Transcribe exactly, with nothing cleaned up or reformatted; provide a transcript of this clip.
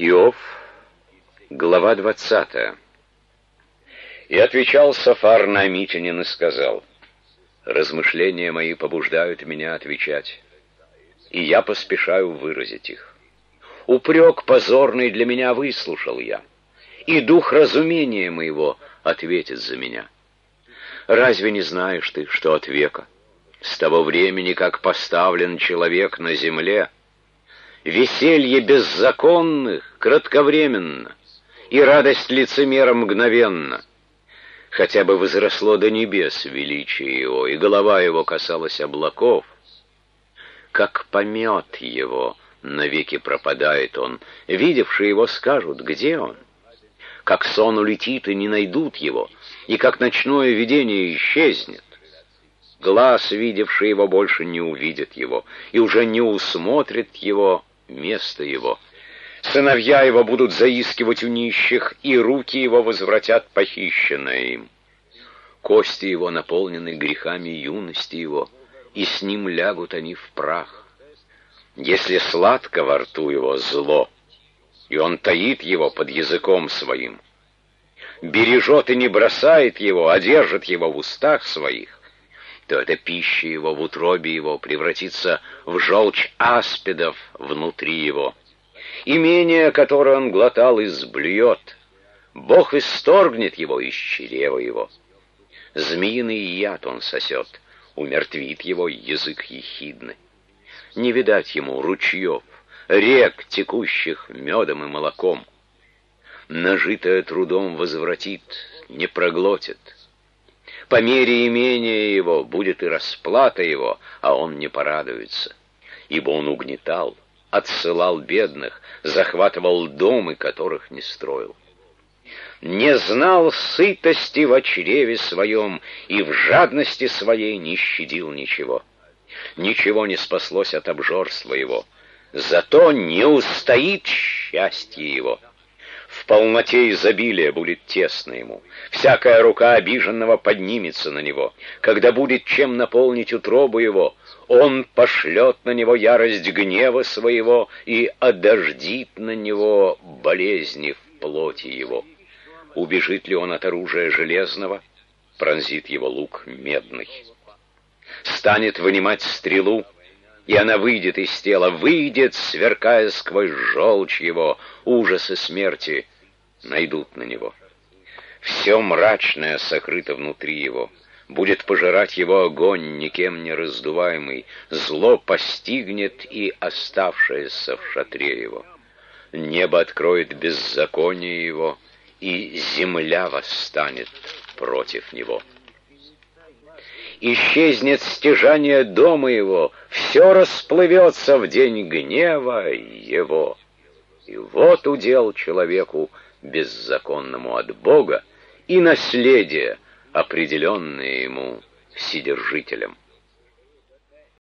Иов, глава двадцатая. И отвечал Софар Наамитянин и сказал: размышления мои побуждают меня отвечать, и я поспешаю выразить их. Упрек позорный для меня выслушал я, и дух разумения моего ответит за меня. Разве не знаешь ты, что от века, с того времени, как поставлен человек на земле, веселье беззаконных кратковременно, и радость лицемера мгновенно, хотя бы возросло до небес величие его, и голова его касалась облаков, как помет его, навеки пропадает он, видевшие его скажут, где он? Как сон улетит, и не найдут его, и как ночное видение исчезнет. Глаз, видевший его, больше не увидит его, и уже не усмотрит его место его. Сыновья его будут заискивать у нищих, и руки его возвратят похищенное им. Кости его наполнены грехами юности его, и с ним лягут они в прах. Если сладко во рту его зло, и он таит его под языком своим, бережет и не бросает его, а держит его в устах своих, то эта пища его в утробе его превратится в желчь аспидов внутри его. Имение, которое он глотал, изблюет. Бог исторгнет его из чрева его. Змеиный яд он сосет, умертвит его язык ехидный. Не видать ему ручьев, рек, текущих медом и молоком. Нажитое трудом возвратит, не проглотит. По мере имения его будет и расплата его, а он не порадуется. Ибо он угнетал, отсылал бедных, захватывал дома, которых не строил. Не знал сытости в чреве своем, и в жадности своей не щадил ничего. Ничего не спаслось от обжорства его, зато не устоит счастье его. В полноте изобилия будет тесно ему, всякая рука обиженного поднимется на него. Когда будет чем наполнить утробу его, он пошлет на него ярость гнева своего и одождит на него болезни в плоти его. Убежит ли он от оружия железного, пронзит его лук медный. Станет вынимать стрелу, и она выйдет из тела, выйдет, сверкая сквозь желчь его, ужасы смерти найдут на него. Все мрачное сокрыто внутри его, будет пожирать его огонь, никем не раздуваемый, зло постигнет и оставшееся в шатре его. Небо откроет беззаконие его, и земля восстанет против него. Исчезнет стяжание дома его, все расплывется в день гнева его. И вот удел человеку беззаконному от Бога, и наследие, определенное ему Вседержителем.